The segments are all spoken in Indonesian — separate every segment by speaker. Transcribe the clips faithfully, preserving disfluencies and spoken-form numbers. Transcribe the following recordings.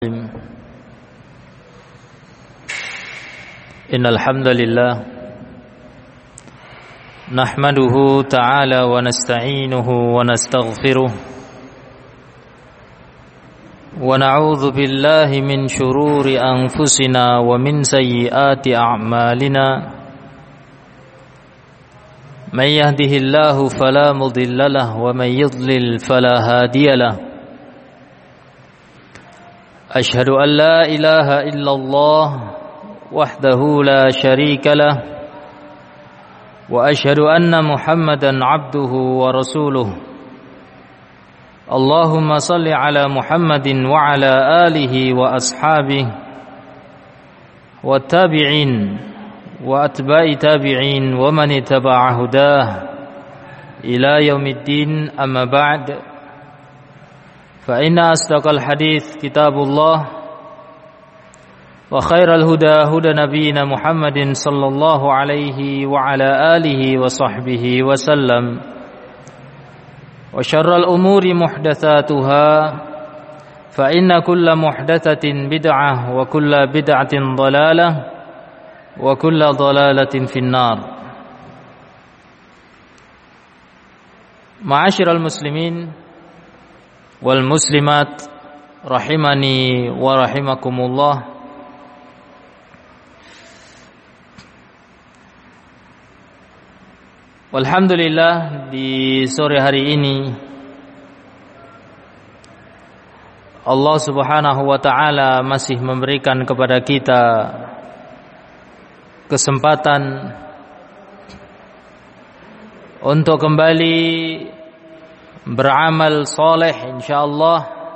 Speaker 1: إن الحمد لله نحمده تعالى ونستعينه ونستغفره ونعوذ بالله من شرور أنفسنا ومن سيئات أعمالنا من يهده الله فلا مضل له ومن يضلل فلا هادي له أشهد أن لا إله إلا الله وحده لا شريك له وأشهد أن محمدا عبده ورسوله اللهم صل على محمد وعلى آله وأصحابه والتابعين وأتباع تابعين ومن اتبع هداه إلى يوم الدين أما بعد فإن أصدق الحديث كتاب الله وخير الهدى هدى نبينا محمد صلى الله عليه وعلى آله وصحبه وسلم وشر الأمور محدثاتها فإن كل محدثة بدعة وكل بدعة ضلالة وكل ضلالة في النار. معاشر المسلمين wal muslimat rahimani wa rahimakumullah. Walhamdulillah, di sore hari ini Allah Subhanahu wa taala masih memberikan kepada kita kesempatan untuk kembali beramal soleh, insyaallah,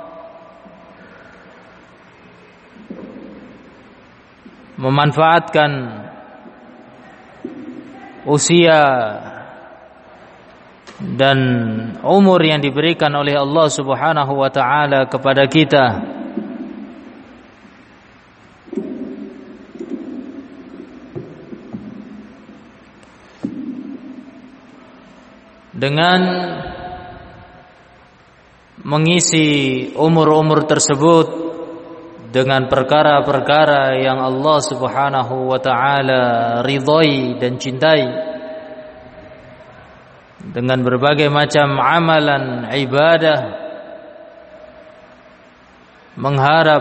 Speaker 1: memanfaatkan usia dan umur yang diberikan oleh Allah Subhanahu wa taala kepada kita dengan mengisi umur-umur tersebut dengan perkara-perkara yang Allah Subhanahu wa taala ridhai dan cintai, dengan berbagai macam amalan ibadah, mengharap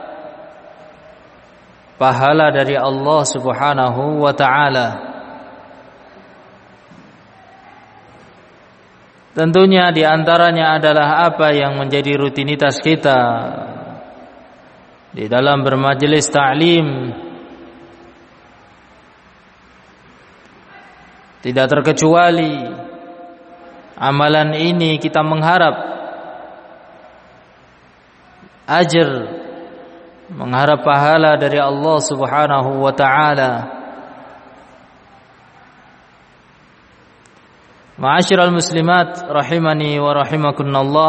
Speaker 1: pahala dari Allah Subhanahu wa taala. Tentunya di antaranya adalah apa yang menjadi rutinitas kita di dalam bermajelis ta'lim. Tidak terkecuali amalan ini kita mengharap ajr, mengharap pahala dari Allah Subhanahu wa taala. Ma'asyiral muslimat rahimani wa rahimakumullah.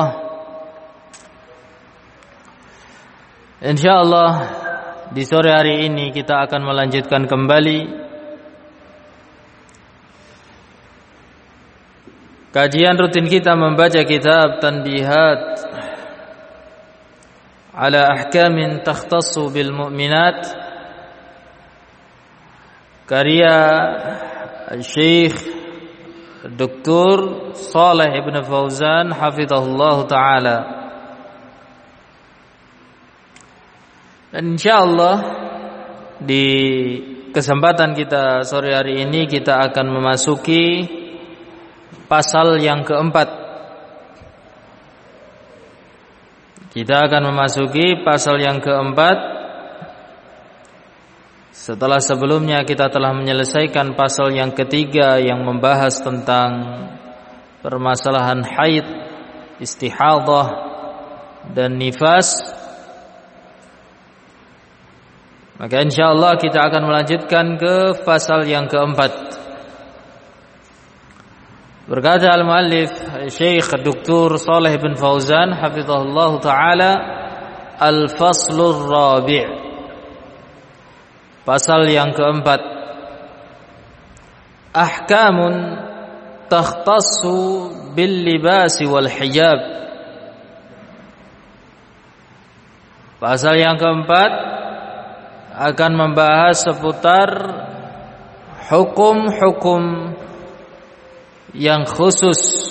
Speaker 1: Insyaallah di sore hari ini kita akan melanjutkan kembali kajian rutin kita membaca kitab Tanbihat ala ahkamin takhtassu bil mu'minat karya Syekh Doktor Shalih Ibn Fauzan hafizahullah ta'ala. Dan insyaallah di kesempatan kita sore hari ini kita akan memasuki pasal yang keempat. Kita akan memasuki pasal yang keempat setelah sebelumnya kita telah menyelesaikan pasal yang ketiga yang membahas tentang permasalahan haid, istihadah dan nifas. Maka insyaallah kita akan melanjutkan ke pasal yang keempat. Berkata al-muallif Syekh Doktor Shalih bin Fauzan hafizahullah taala, al-faslur rabi', pasal yang keempat, ahkamun takhtassu bil libasi wal hijab. Pasal yang keempat akan membahas seputar hukum-hukum yang khusus,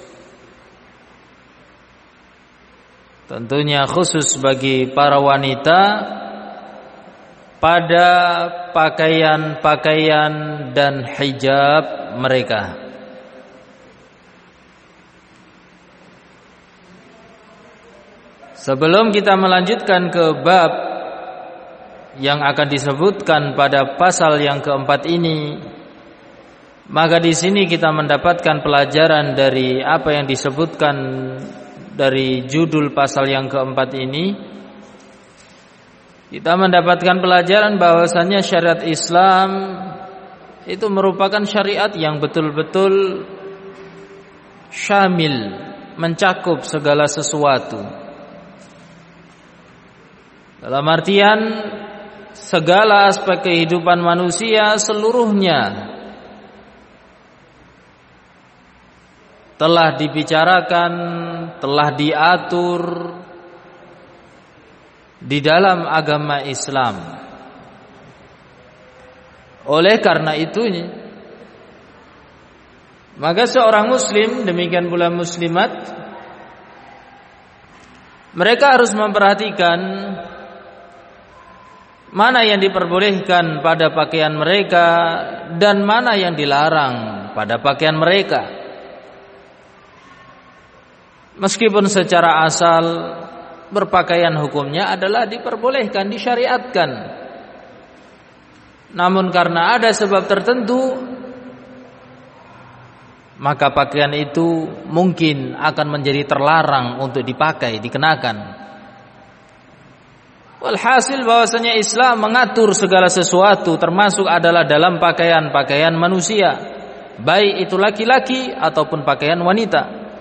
Speaker 1: tentunya khusus bagi para wanita pada pakaian-pakaian dan hijab mereka. Sebelum kita melanjutkan ke bab yang akan disebutkan pada pasal yang keempat ini, maka di sini kita mendapatkan pelajaran dari apa yang disebutkan dari judul pasal yang keempat ini. Kita mendapatkan pelajaran bahwasannya syariat Islam itu merupakan syariat yang betul-betul syamil, mencakup segala sesuatu. Dalam artian segala aspek kehidupan manusia seluruhnya telah dibicarakan, telah diatur di dalam agama Islam. Oleh karena itu, maka seorang muslim, demikian pula muslimat, mereka harus memperhatikan mana yang diperbolehkan pada pakaian mereka dan mana yang dilarang pada pakaian mereka. Meskipun secara asal berpakaian hukumnya adalah diperbolehkan, disyariatkan, namun karena ada sebab tertentu, maka pakaian itu mungkin akan menjadi terlarang untuk dipakai, dikenakan. Walhasil bahwasanya Islam mengatur segala sesuatu, termasuk adalah dalam pakaian-pakaian manusia, baik itu laki-laki ataupun pakaian wanita.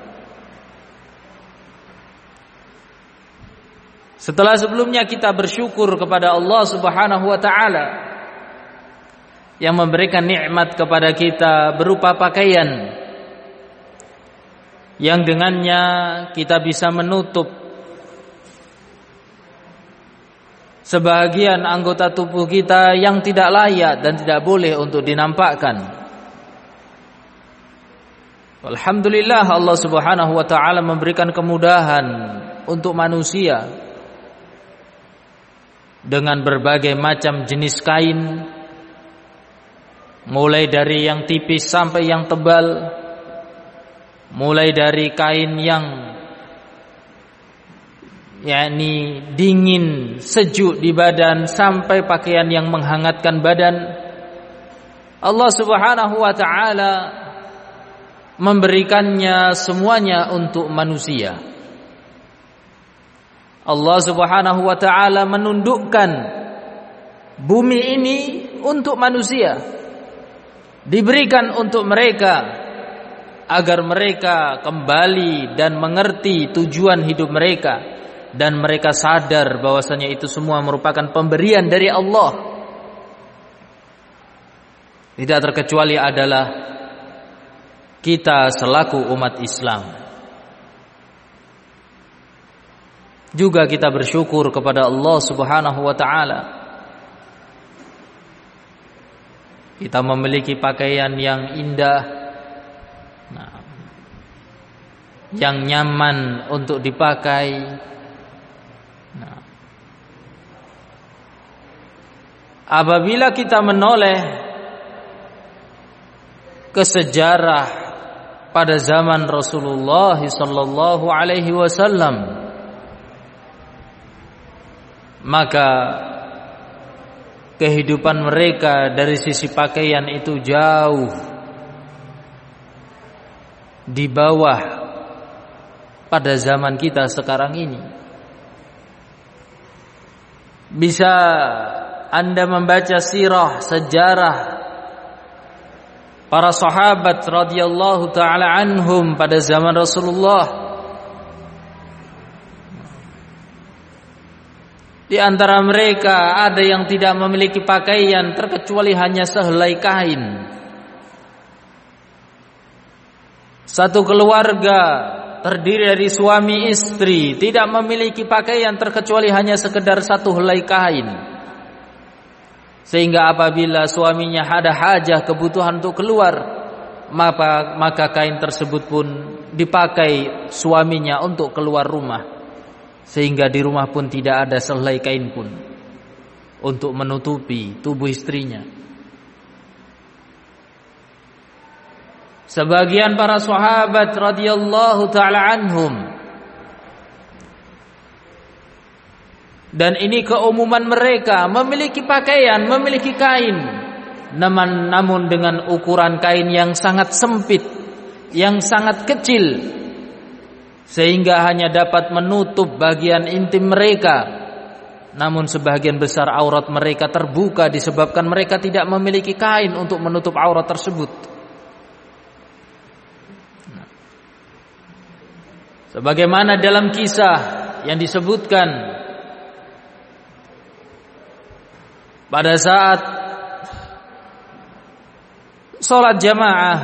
Speaker 1: Setelah sebelumnya kita bersyukur kepada Allah Subhanahu wa taala yang memberikan nikmat kepada kita berupa pakaian yang dengannya kita bisa menutup sebahagian anggota tubuh kita yang tidak layak dan tidak boleh untuk dinampakkan. Alhamdulillah, Allah Subhanahu wa taala memberikan kemudahan untuk manusia dengan berbagai macam jenis kain, mulai dari yang tipis sampai yang tebal, mulai dari kain yang yakni dingin, sejuk di badan, sampai pakaian yang menghangatkan badan. Allah Subhanahu wa taala memberikannya semuanya untuk manusia. Allah Subhanahu wa taala menundukkan bumi ini untuk manusia, diberikan untuk mereka agar mereka kembali dan mengerti tujuan hidup mereka, dan mereka sadar bahwasanya itu semua merupakan pemberian dari Allah. Tidak terkecuali adalah kita selaku umat Islam. Juga kita bersyukur kepada Allah Subhanahu wa taala. Kita memiliki pakaian yang indah, nah, yang nyaman untuk dipakai. Nah, apabila kita menoleh ke sejarah pada zaman Rasulullah sallallahu alaihi wasallam, maka kehidupan mereka dari sisi pakaian itu jauh di bawah pada zaman kita sekarang ini. Bisa Anda membaca sirah, sejarah para sahabat radhiyallahu taala anhum pada zaman Rasulullah. Di antara mereka ada yang tidak memiliki pakaian terkecuali hanya sehelai kain. Satu keluarga terdiri dari suami istri, tidak memiliki pakaian terkecuali hanya sekedar satu helai kain. Sehingga apabila suaminya ada hajah, kebutuhan untuk keluar, maka, maka kain tersebut pun dipakai suaminya untuk keluar rumah. Sehingga di rumah pun tidak ada sehelai kain pun untuk menutupi tubuh istrinya. Sebagian para sahabat radhiyallahu taala anhum, dan ini keumuman mereka, memiliki pakaian, memiliki kain, namun, namun dengan ukuran kain yang sangat sempit, yang sangat kecil, sehingga hanya dapat menutup bagian intim mereka. Namun sebagian besar aurat mereka terbuka disebabkan mereka tidak memiliki kain untuk menutup aurat tersebut. Sebagaimana dalam kisah yang disebutkan pada saat salat jamaah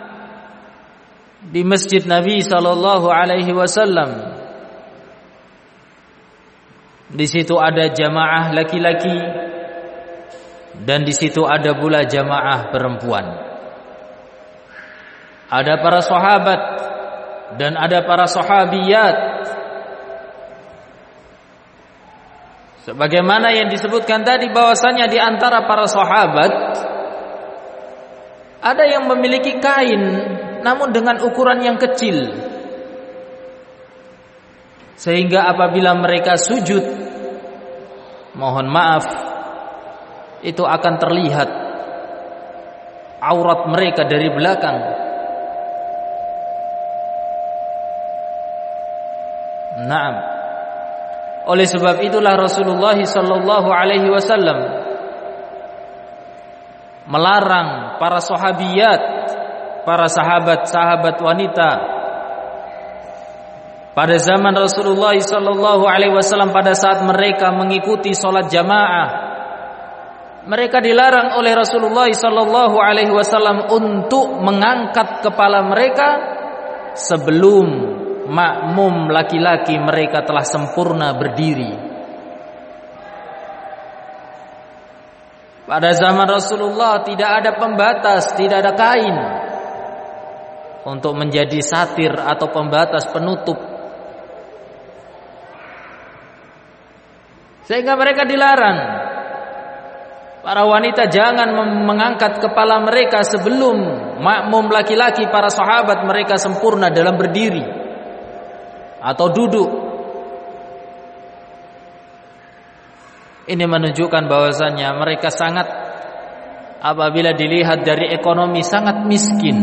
Speaker 1: di Masjid Nabi sallallahu alaihi wasallam. Di situ ada jamaah laki-laki dan di situ ada pula jamaah perempuan. Ada para sahabat dan ada para sahabiyat. Sebagaimana yang disebutkan tadi bahwasanya di antara para sahabat ada yang memiliki kain namun dengan ukuran yang kecil, sehingga apabila mereka sujud, mohon maaf, itu akan terlihat aurat mereka dari belakang. Naam. Oleh sebab itulah Rasulullah sallallahu alaihi wasallam melarang para sahabiyat, para sahabat-sahabat wanita pada zaman Rasulullah sallallahu alaihi wasallam, pada saat mereka mengikuti salat jamaah, mereka dilarang oleh Rasulullah sallallahu alaihi wasallam untuk mengangkat kepala mereka sebelum makmum laki-laki mereka telah sempurna berdiri. Pada zaman Rasulullah tidak ada pembatas, tidak ada kain untuk menjadi satir atau pembatas penutup, sehingga mereka dilarang. Para wanita jangan mengangkat kepala mereka sebelum makmum laki-laki para sahabat mereka sempurna dalam berdiri atau duduk. Ini menunjukkan bahwasannya mereka sangat, apabila dilihat dari ekonomi, sangat miskin,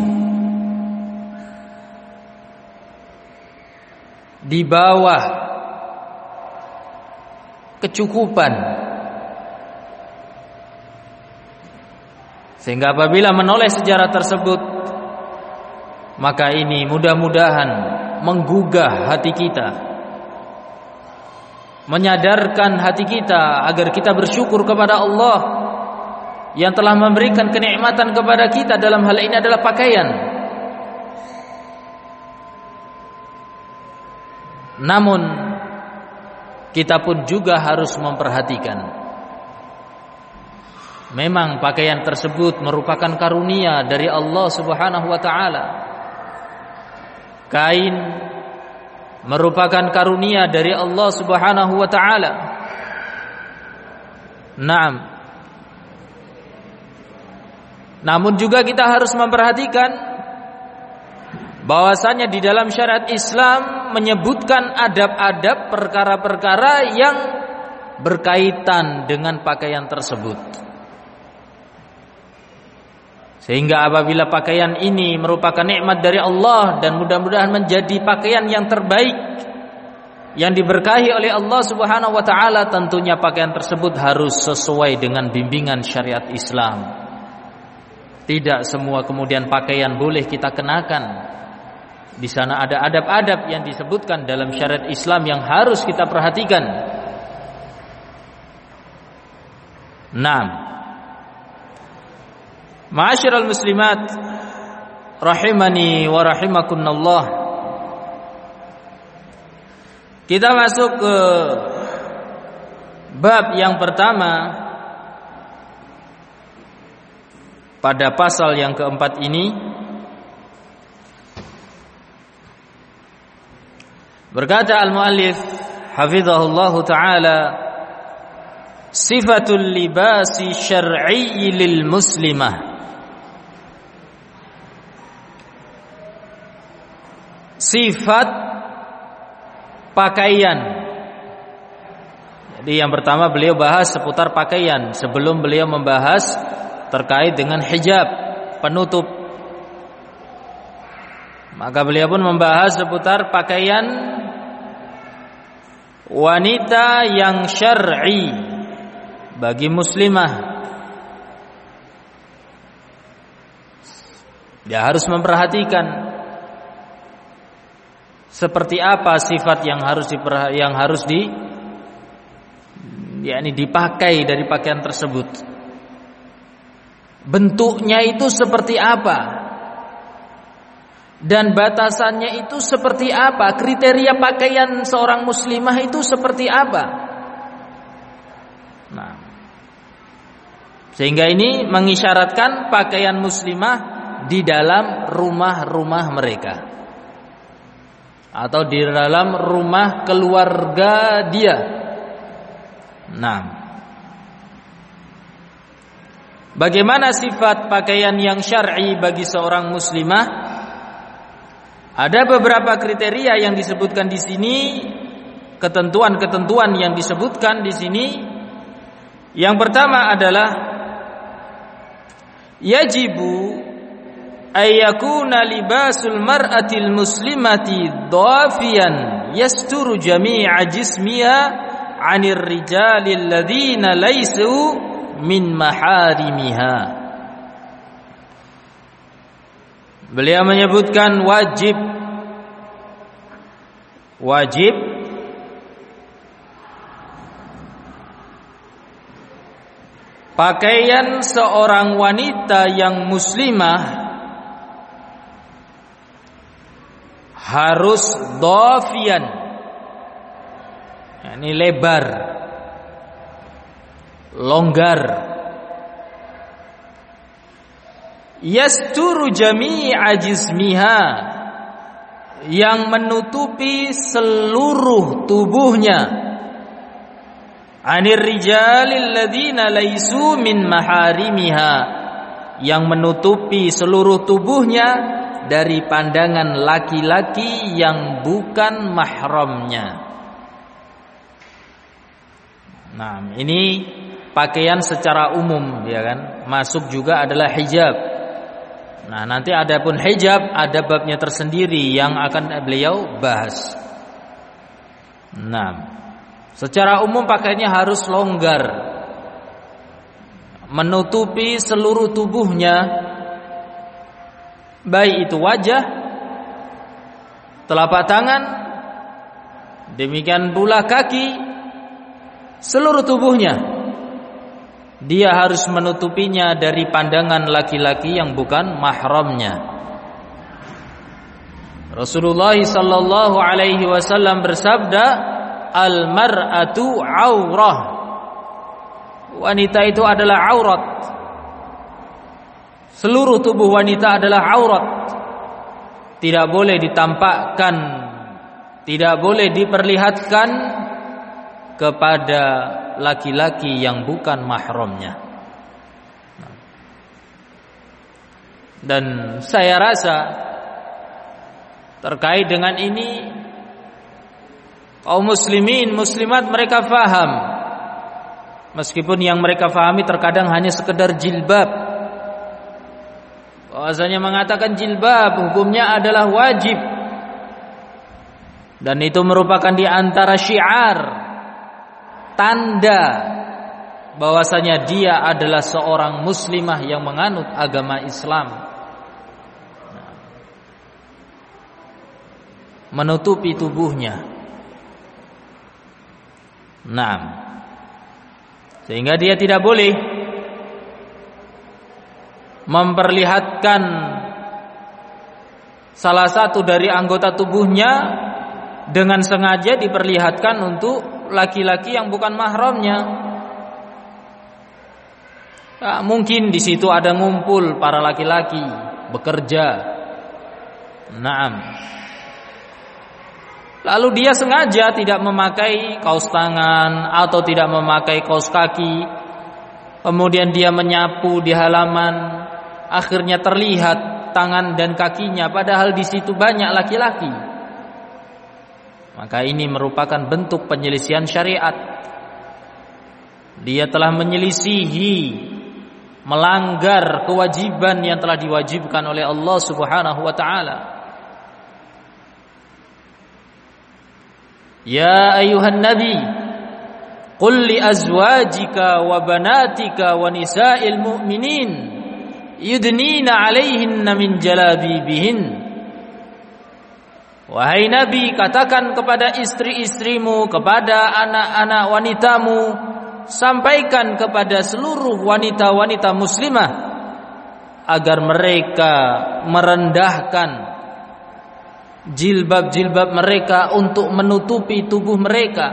Speaker 1: di bawah kecukupan, sehingga apabila menoleh sejarah tersebut, maka ini mudah-mudahan menggugah hati kita, menyadarkan hati kita agar kita bersyukur kepada Allah yang telah memberikan kenikmatan kepada kita. Dalam hal ini adalah pakaian. Namun kita pun juga harus memperhatikan, memang pakaian tersebut merupakan karunia dari Allah Subhanahu wa taala. Kain merupakan karunia dari Allah Subhanahu wa taala. Naam. Namun juga kita harus memperhatikan bahwasanya di dalam syariat Islam menyebutkan adab-adab perkara-perkara yang berkaitan dengan pakaian tersebut. Sehingga apabila pakaian ini merupakan nikmat dari Allah dan mudah-mudahan menjadi pakaian yang terbaik yang diberkahi oleh Allah Subhanahu wa taala, tentunya pakaian tersebut harus sesuai dengan bimbingan syariat Islam. Tidak semua kemudian pakaian boleh kita kenakan. Di sana ada adab-adab yang disebutkan dalam syariat Islam yang harus kita perhatikan. Naam. Ma'asyiral muslimat rahimani wa rahimakumullah. Kita masuk ke bab yang pertama pada pasal yang keempat ini. Berkata al-muallif hafizahullahu ta'ala, sifatul libasi syar'i lil muslimah. Sifat pakaian. Jadi yang pertama beliau bahas seputar pakaian sebelum beliau membahas terkait dengan hijab, penutup. Maka beliau pun membahas seputar pakaian wanita yang syar'i bagi muslimah. Dia harus memperhatikan seperti apa sifat yang harus diperha- yang harus di yakni dipakai dari pakaian tersebut. Bentuknya itu seperti apa? Dan batasannya itu seperti apa? Kriteria pakaian seorang muslimah itu seperti apa? Nah, sehingga ini mengisyaratkan pakaian muslimah di dalam rumah-rumah mereka atau di dalam rumah keluarga dia. Nah, bagaimana sifat pakaian yang syar'i bagi seorang muslimah? Ada beberapa kriteria yang disebutkan di sini, ketentuan-ketentuan yang disebutkan di sini. Yang pertama adalah yajibu ayyakuna libasul mar'atil muslimati dhafiyan yasturu jami'a jismiha 'anir rijalil ladzina laysu min maharimiha. Beliau menyebutkan wajib wajib pakaian seorang wanita yang muslimah harus dhafiyan, yakni lebar, longgar, yasturu jami'a jismiha, yang menutupi seluruh tubuhnya, anir rijalil ladzina laisu min maharimiha, yang menutupi seluruh tubuhnya dari pandangan laki-laki yang bukan mahramnya. Nah, ini pakaian secara umum, ya kan? Masuk juga adalah hijab. Nah, nanti adapun hijab ada babnya tersendiri yang akan beliau bahas. Nah, secara umum pakaiannya harus longgar, menutupi seluruh tubuhnya, baik itu wajah, telapak tangan, demikian pula kaki, seluruh tubuhnya. Dia harus menutupinya dari pandangan laki-laki yang bukan mahramnya. Rasulullah sallallahu alaihi wasallam bersabda, al-mar'atu aurah. Wanita itu adalah aurat. Seluruh tubuh wanita adalah aurat. Tidak boleh ditampakkan, tidak boleh diperlihatkan kepada laki-laki yang bukan mahramnya. Dan saya rasa terkait dengan ini kaum muslimin, muslimat mereka faham. Meskipun yang mereka fahami terkadang hanya sekedar jilbab. Bahwasanya mengatakan jilbab hukumnya adalah wajib, dan itu merupakan di antara syiar, tanda bahwasanya dia adalah seorang muslimah yang menganut agama Islam. Menutupi tubuhnya. Nah, sehingga dia tidak boleh memperlihatkan salah satu dari anggota tubuhnya dengan sengaja diperlihatkan untuk laki-laki yang bukan mahramnya. Nah, mungkin di situ ada ngumpul para laki-laki bekerja. Naam. Lalu dia sengaja tidak memakai kaos tangan atau tidak memakai kaos kaki. Kemudian dia menyapu di halaman, akhirnya terlihat tangan dan kakinya padahal di situ banyak laki-laki. Maka ini merupakan bentuk penyelisihan syariat. Dia telah menyelisihi, melanggar kewajiban yang telah diwajibkan oleh Allah Subhanahu wa taala. Ya ayuhan nabi, qul li azwajika wa banatika wa nisa'il mu'minin yudnina 'alaihinna min jalabibihin. Wahai nabi, katakan kepada istri-istrimu, kepada anak-anak wanitamu, sampaikan kepada seluruh wanita-wanita muslimah agar mereka merendahkan jilbab-jilbab mereka untuk menutupi tubuh mereka.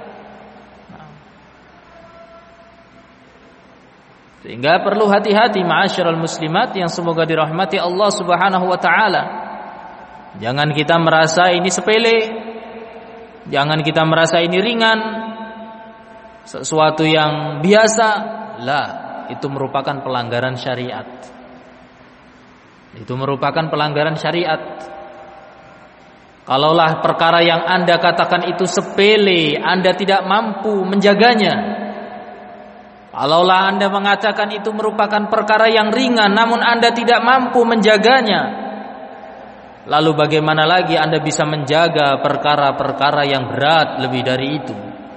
Speaker 1: Sehingga perlu hati-hati ma'asyiral muslimat yang semoga dirahmati Allah Subhanahu wa taala. Jangan kita merasa ini sepele, jangan kita merasa ini ringan, sesuatu yang biasa. Lah, itu merupakan pelanggaran syariat. Itu merupakan pelanggaran syariat. Kalaulah perkara yang Anda katakan itu sepele, Anda tidak mampu menjaganya. Kalaulah Anda mengatakan itu merupakan perkara yang ringan, namun Anda tidak mampu menjaganya, lalu bagaimana lagi Anda bisa menjaga perkara-perkara yang berat lebih dari itu?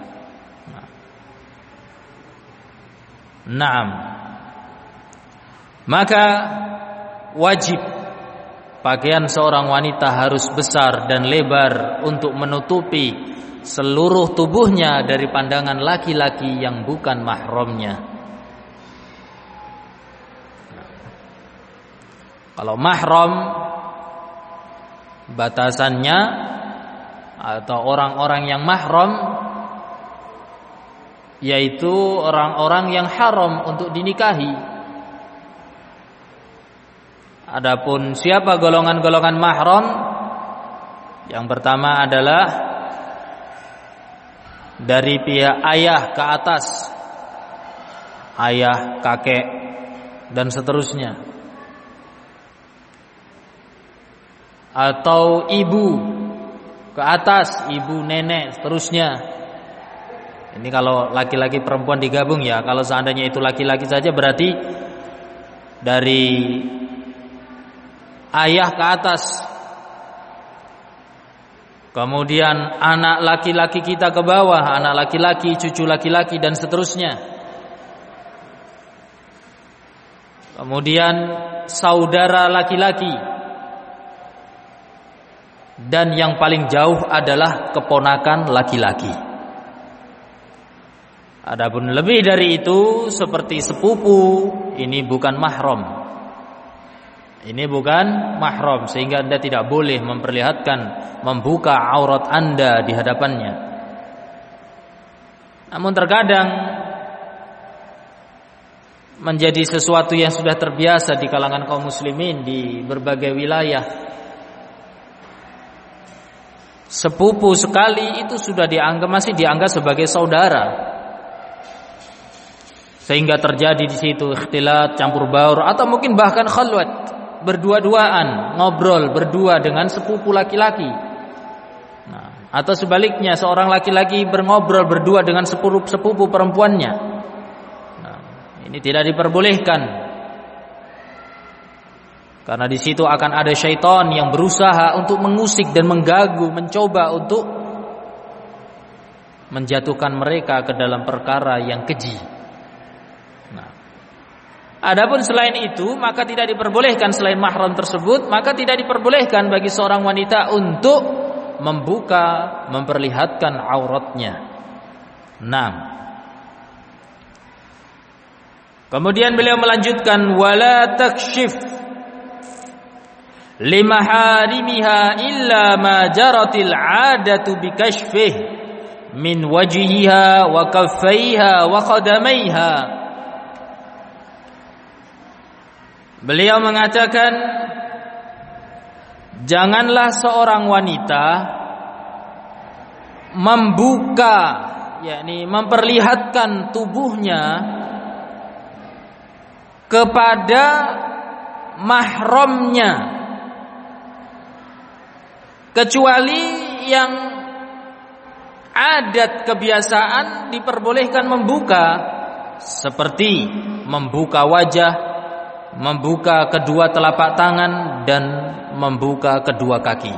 Speaker 1: Naam. Maka wajib pakaian seorang wanita harus besar dan lebar untuk menutupi seluruh tubuhnya dari pandangan laki-laki yang bukan mahramnya. Kalau mahram, batasannya atau orang-orang yang mahram yaitu orang-orang yang haram untuk dinikahi. Adapun siapa golongan-golongan mahram? Yang pertama adalah dari pihak ayah ke atas, ayah, kakek, dan seterusnya. Atau ibu ke atas, ibu, nenek, seterusnya. Ini kalau laki-laki perempuan digabung ya. Kalau seandainya itu laki-laki saja berarti dari ayah ke atas, kemudian anak laki-laki kita ke bawah, anak laki-laki, cucu laki-laki, dan seterusnya. Kemudian saudara laki-laki, dan yang paling jauh adalah keponakan laki-laki. Adapun lebih dari itu seperti sepupu, ini bukan mahram. Ini bukan mahram, sehingga Anda tidak boleh memperlihatkan, membuka aurat Anda di hadapannya. Namun terkadang menjadi sesuatu yang sudah terbiasa di kalangan kaum muslimin di berbagai wilayah. Sepupu sekali itu sudah dianggap, masih dianggap sebagai saudara. Sehingga terjadi di situ ikhtilat, campur baur, atau mungkin bahkan khalwat, berdua-duaan, ngobrol berdua dengan sepupu laki-laki. Nah, atau sebaliknya seorang laki-laki berngobrol berdua dengan sepupu, sepupu perempuannya. Nah, ini tidak diperbolehkan. Karena di situ akan ada syaitan yang berusaha untuk mengusik dan mengganggu, mencoba untuk menjatuhkan mereka ke dalam perkara yang keji. Adapun selain itu, maka tidak diperbolehkan selain mahram tersebut, maka tidak diperbolehkan bagi seorang wanita untuk membuka, memperlihatkan auratnya. Nah, kemudian beliau melanjutkan wala takshif limaharimiha illa ma jaratil 'adatu bikashfih min wajhiha wa kaffaiha wa qadamaiha. Beliau mengatakan, janganlah seorang wanita membuka, yakni memperlihatkan tubuhnya kepada mahramnya, kecuali yang adat kebiasaan diperbolehkan membuka, seperti membuka wajah, membuka kedua telapak tangan, dan membuka kedua kaki.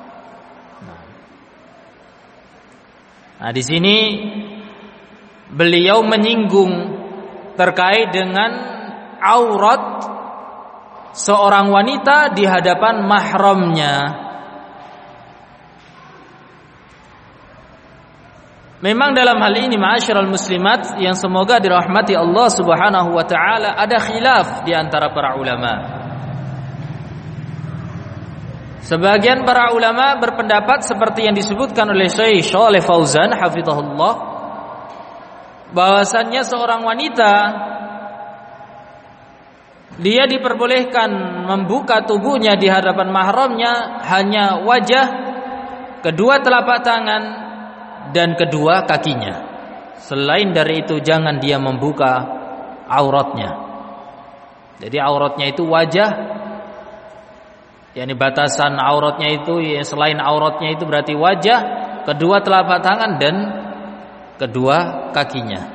Speaker 1: Nah, di sini beliau menyinggung terkait dengan aurat seorang wanita di hadapan mahramnya. Memang dalam hal ini ma'asyiral muslimat yang semoga dirahmati Allah Subhanahu wa taala, ada khilaf di antara para ulama. Sebagian para ulama berpendapat seperti yang disebutkan oleh Syekh Shalih Fauzan hafizahullah, bahwasannya seorang wanita dia diperbolehkan membuka tubuhnya di hadapan mahramnya hanya wajah, kedua telapak tangan, dan kedua kakinya. Selain dari itu jangan dia membuka auratnya. Jadi auratnya itu wajah, yakni batasan auratnya itu, ya, selain auratnya itu berarti wajah, kedua telapak tangan, dan kedua kakinya.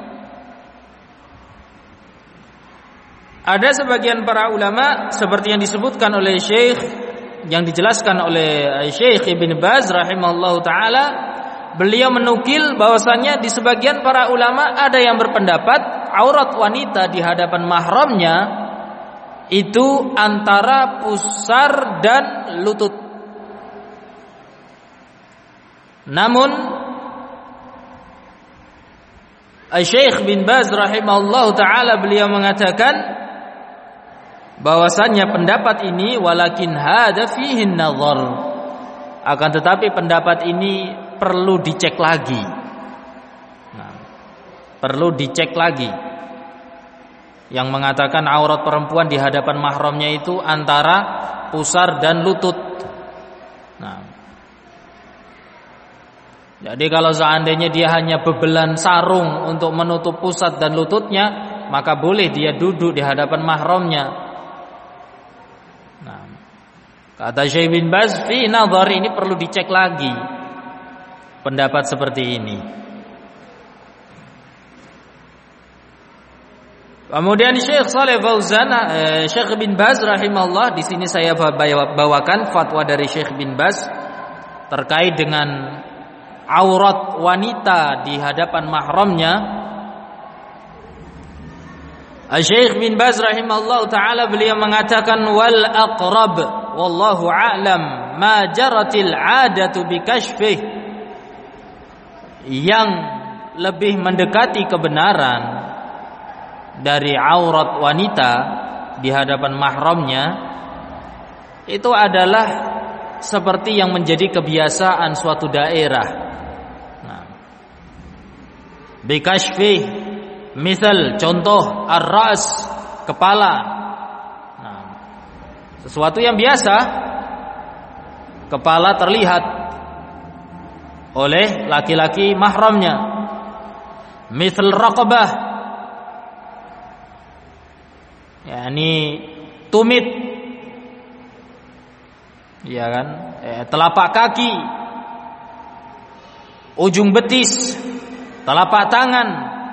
Speaker 1: Ada sebagian para ulama seperti yang disebutkan oleh Syekh, yang dijelaskan oleh Syekh Ibn Baz rahimahullahu taala, beliau menukil bahwasannya di sebagian para ulama ada yang berpendapat aurat wanita di hadapan mahramnya itu antara pusar dan lutut. Namun Syekh bin Baz rahimahullahu taala beliau mengatakan bahwasannya pendapat ini walakin hada fihi nazar, akan tetapi pendapat ini perlu dicek lagi. Nah, perlu dicek lagi. Yang mengatakan aurat perempuan di hadapan mahramnya itu antara pusar dan lutut. Nah, jadi kalau seandainya dia hanya bebelan sarung untuk menutup pusat dan lututnya, maka boleh dia duduk di hadapan mahramnya. Nah, kata Syekh bin Baz, fi nazar, ini perlu dicek lagi pendapat seperti ini. Kemudian Syekh Shalih Fauzan, eh, Syekh bin Baz rahimahullah, di sini saya bawakan fatwa dari Syekh bin Baz terkait dengan aurat wanita di hadapan mahramnya. Syekh bin Baz rahimahullah taala beliau mengatakan wal aqrab wallahu a'lam ma jaratil 'adatu bikashfih, yang lebih mendekati kebenaran dari aurat wanita di hadapan mahramnya itu adalah seperti yang menjadi kebiasaan suatu daerah. Nah, bikashfih, misal contoh ar-ras, kepala. Nah, sesuatu yang biasa, kepala terlihat oleh laki-laki mahramnya. Misal raqabah, yakni tumit, ya kan, eh, telapak kaki, ujung betis, telapak tangan,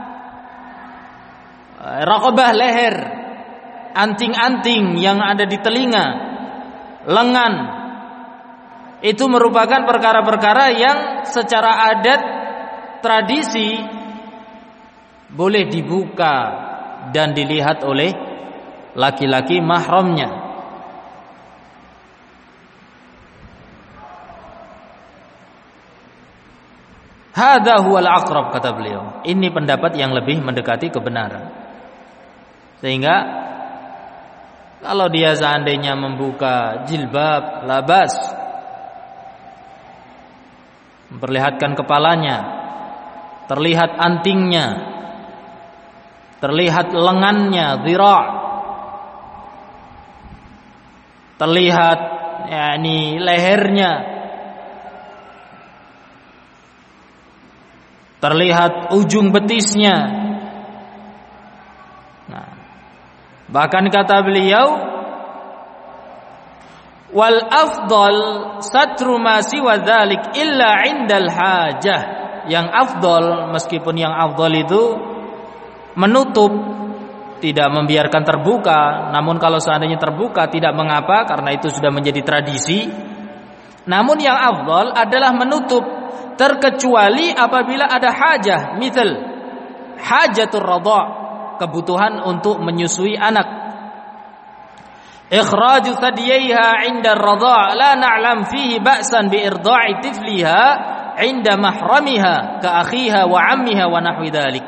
Speaker 1: eh, raqabah leher, anting-anting yang ada di telinga, lengan. Itu merupakan perkara-perkara yang secara adat tradisi boleh dibuka dan dilihat oleh laki-laki mahramnya. Hadza huwal aqrab, kata beliau. Ini pendapat yang lebih mendekati kebenaran. Sehingga Kalau dia seandainya membuka jilbab, labas, memperlihatkan kepalanya, terlihat antingnya, terlihat lengannya, dhira', terlihat yakni lehernya, terlihat ujung betisnya. Nah, bahkan kata beliau, wal afdal satru ma siwa dzalik illa 'indal hajah. Yang afdal, meskipun yang afdal itu menutup, tidak membiarkan terbuka, namun kalau seandainya terbuka tidak mengapa karena itu sudah menjadi tradisi. Namun yang afdal adalah menutup, terkecuali apabila ada hajah, misal hajatur radha', kebutuhan untuk menyusui anak. Ikhraju thadiyaiha 'inda ar-radha' la na'lam fihi ba'san bi irda'i tifliha 'inda mahramiha ka akhiha wa 'ammiha wa nahwi dzalik.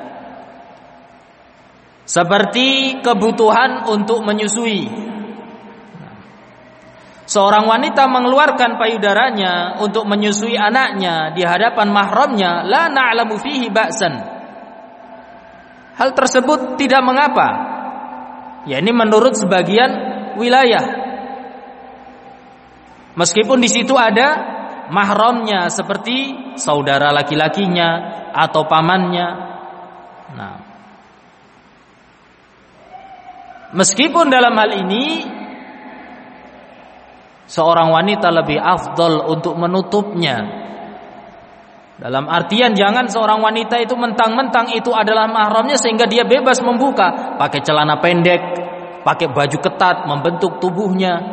Speaker 1: Seperti kebutuhan untuk menyusui. Seorang wanita mengeluarkan payudaranya untuk menyusui anaknya di hadapan mahramnya, la na'lamu fihi ba'san. Hal tersebut tidak mengapa. Ya, ini menurut sebagian wilayah. Meskipun di situ ada mahramnya seperti saudara laki-lakinya atau pamannya. Nah, meskipun dalam hal ini seorang wanita lebih afdal untuk menutupnya. Dalam artian jangan seorang wanita itu mentang-mentang itu adalah mahramnya sehingga dia bebas membuka, pakai celana pendek, pakai baju ketat membentuk tubuhnya,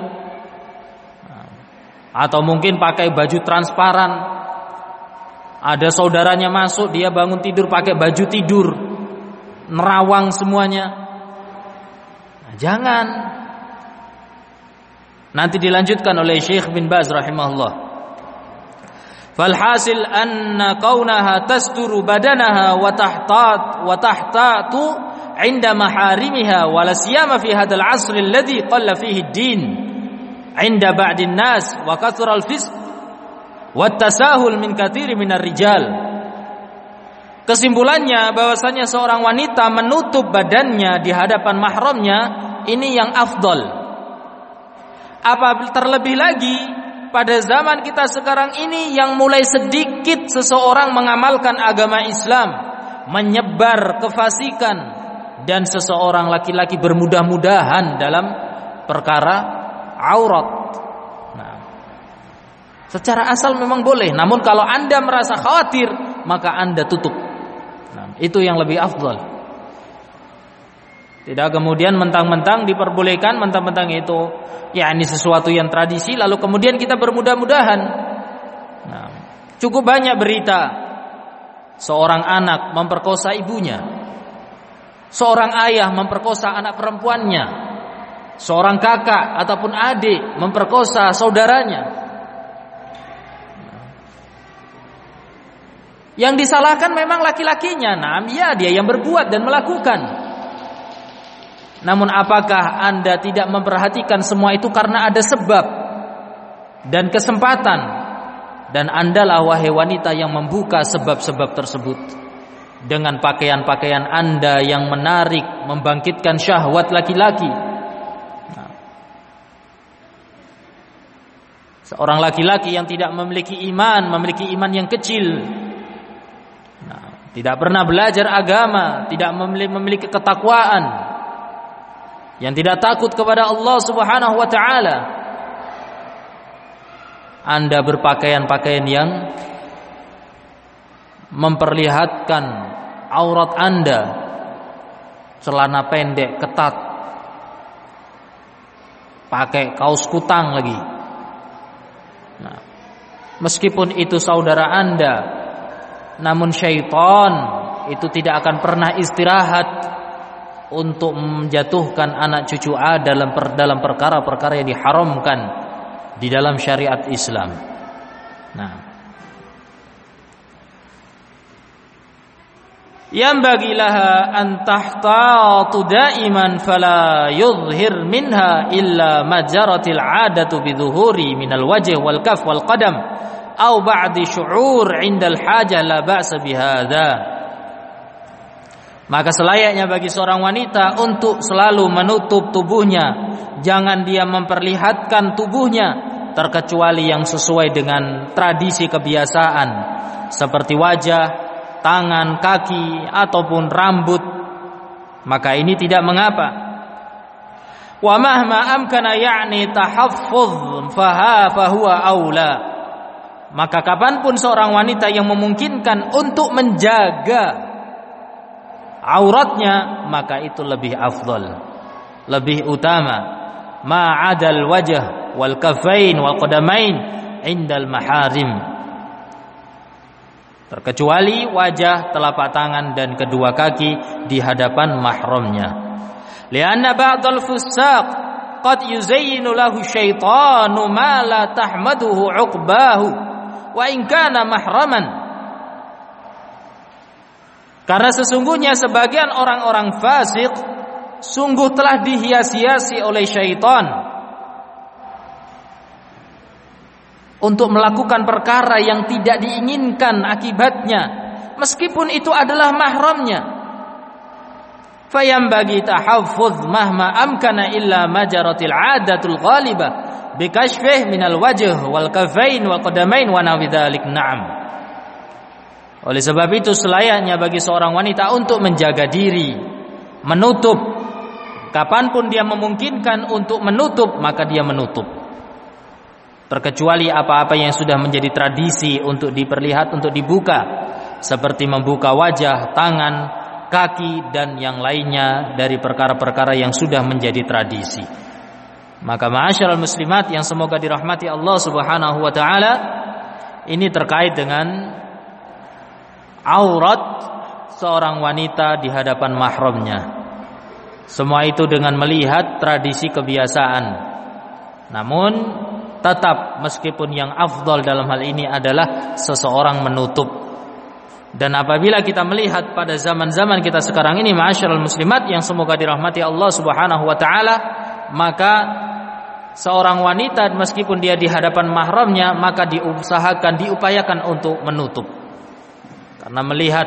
Speaker 1: atau mungkin pakai baju transparan. Ada saudaranya masuk, dia bangun tidur pakai baju tidur, nerawang semuanya. Nah, jangan. Nanti dilanjutkan oleh Syekh bin Baz rahimahullah. Falhasil anna kaunaha tasturu badanaha wa tahtat wa tahtatu 'inda maharimiha wa la siyama fi hadzal 'asr alladhi qalla fihi ad-din 'inda ba'd an-nas wa kathura al-fisq wa at-tasahul min katsiri minar rijal. Kesimpulannya bahwasanya seorang wanita menutup badannya di hadapan mahramnya ini yang afdal. Apa terlebih lagi pada zaman kita sekarang ini yang mulai sedikit seseorang mengamalkan agama Islam, menyebar kefasikan, dan seseorang laki-laki bermudah-mudahan dalam perkara aurat. Nah, secara asal memang boleh, namun kalau Anda merasa khawatir, maka Anda tutup. Nah, itu yang lebih afdal. Tidak kemudian mentang-mentang diperbolehkan, mentang-mentang itu ya ini sesuatu yang tradisi, lalu kemudian kita bermudah-mudahan. Nah, cukup banyak berita seorang anak memperkosa ibunya, seorang ayah memperkosa anak perempuannya, seorang kakak ataupun adik memperkosa saudaranya. Yang disalahkan memang laki-lakinya. Nah, ya dia yang berbuat dan melakukan. Namun apakah Anda tidak memperhatikan semua itu karena ada sebab dan kesempatan, dan Andalah wahai wanita yang membuka sebab-sebab tersebut dengan pakaian-pakaian Anda yang menarik, membangkitkan syahwat laki-laki. Nah, seorang laki-laki yang tidak memiliki iman, memiliki iman yang kecil, nah, tidak pernah belajar agama, tidak memiliki ketakwaan, yang tidak takut kepada Allah Subhanahu wa taala, Anda berpakaian-pakaian yang memperlihatkan aurat Anda, celana pendek ketat, pakai kaos kutang lagi. Nah, meskipun itu saudara Anda, namun syaitan itu tidak akan pernah istirahat untuk menjatuhkan anak cucu A dalam per, dalam perkara-perkara yang diharamkan di dalam syariat Islam. Nah, Yanbaghi laha an tahtatu daiman fala yudhhir minha illa majaratil 'adatu bidhuhuri minal wajh wal kaf wal qadam aw ba'di syu'ur 'indal hajah la ba'sa bihadza. Maka selayaknya bagi seorang wanita untuk selalu menutup tubuhnya, jangan dia memperlihatkan tubuhnya terkecuali yang sesuai dengan tradisi kebiasaan seperti wajah, tangan, kaki ataupun rambut, maka ini tidak mengapa. Wa mahma amkana ya'ni tahaffuz faha fahuwa aula. Maka kapanpun seorang wanita yang memungkinkan untuk menjaga auratnya, maka itu lebih afdal, lebih utama. Ma'adal wajh wal kafain wal qadamain indal maharim, terkecuali wajah, telapak tangan dan kedua kaki di hadapan mahramnya. Lianna ba'dal fusaq qad yuzayyinu lahu syaitanu ma la tahmaduhu 'uqbahu wa in kana mahraman. Karena sesungguhnya sebagian orang-orang fasik sungguh telah dihias-hiasi oleh syaitan untuk melakukan perkara yang tidak diinginkan akibatnya, meskipun itu adalah mahramnya. Fayambagi tahaffuz mahma amkana illa majaratil 'adatul ghalibah bikashfih minal wajh wal kafain wal qadamain wa nawidzalik. Na'am. Oleh sebab itu selayaknya bagi seorang wanita untuk menjaga diri, menutup. Kapanpun dia memungkinkan untuk menutup, maka dia menutup. Terkecuali apa-apa yang sudah menjadi tradisi untuk diperlihat, untuk dibuka, seperti membuka wajah, tangan, kaki dan yang lainnya dari perkara-perkara yang sudah menjadi tradisi. Maka ma'asyiral muslimat yang semoga dirahmati Allah Subhanahu wa taala, ini terkait dengan aurat seorang wanita di hadapan mahramnya. Semua itu dengan melihat tradisi kebiasaan. Namun tetap meskipun yang afdal dalam hal ini adalah seseorang menutup. Dan apabila kita melihat pada zaman-zaman kita sekarang ini, ma'asyiral muslimat yang semoga dirahmati Allah Subhanahu wa taala, maka seorang wanita meskipun dia di hadapan mahramnya, maka diusahakan, diupayakan untuk menutup. Karena melihat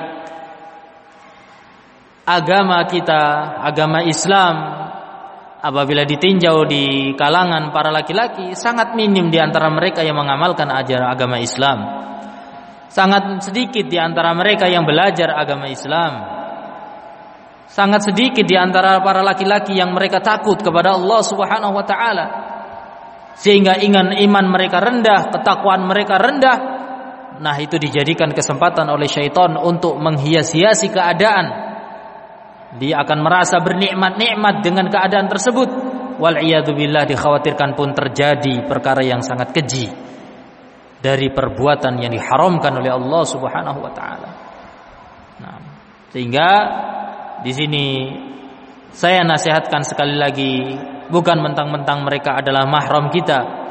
Speaker 1: agama kita, agama Islam, apabila ditinjau di kalangan para laki-laki, sangat minim di antara mereka yang mengamalkan ajaran agama Islam. Sangat sedikit di antara mereka yang belajar agama Islam. Sangat sedikit di antara para laki-laki yang mereka takut kepada Allah Subhanahu wa taala. Sehingga ingan iman mereka rendah, ketakwaan mereka rendah. Nah, itu dijadikan kesempatan oleh syaitan untuk menghias-hiasi keadaan. Dia akan merasa bernikmat-nikmat dengan keadaan tersebut. Wal'iyadzubillah, dikhawatirkan pun terjadi perkara yang sangat keji dari perbuatan yang diharamkan oleh Allah Subhanahu wa taala. Nah, sehingga di sini saya nasihatkan sekali lagi, bukan mentang-mentang mereka adalah mahram kita,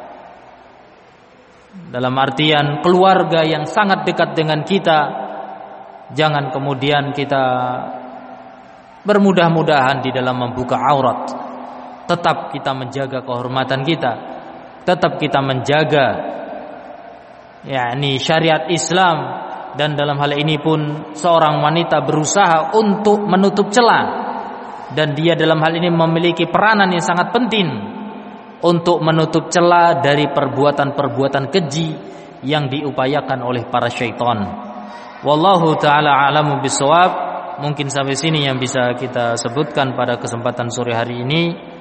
Speaker 1: dalam artian keluarga yang sangat dekat dengan kita, jangan kemudian kita bermudah-mudahan di dalam membuka aurat. Tetap kita menjaga kehormatan kita, tetap kita menjaga yakni syariat Islam, dan dalam hal ini pun seorang wanita berusaha untuk menutup celah, dan dia dalam hal ini memiliki peranan yang sangat penting untuk menutup celah dari perbuatan-perbuatan keji yang diupayakan oleh para syaitan. Wallahu ta'ala a'lamu bissawab. Mungkin sampai sini yang bisa kita sebutkan pada kesempatan sore hari ini.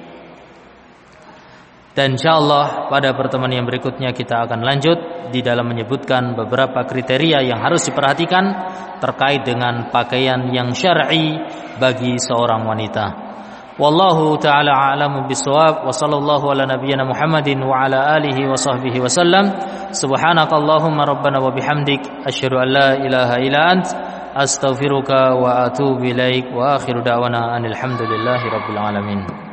Speaker 1: Dan insyaallah pada pertemuan yang berikutnya kita akan lanjut di dalam menyebutkan beberapa kriteria yang harus diperhatikan terkait dengan pakaian yang syar'i bagi seorang wanita. Wallahu ta'ala a'lamu bissawab. Wa sallallahu ala nabiyyina Muhammadin wa ala alihi wa sahbihi wa sallam. Subhanakallahumma rabbana wa bihamdik asyhadu an la ilaha illa ant astaghfiruka wa atubu ilaik. Wa akhiru da'wana anil hamdulillahi rabbil alamin.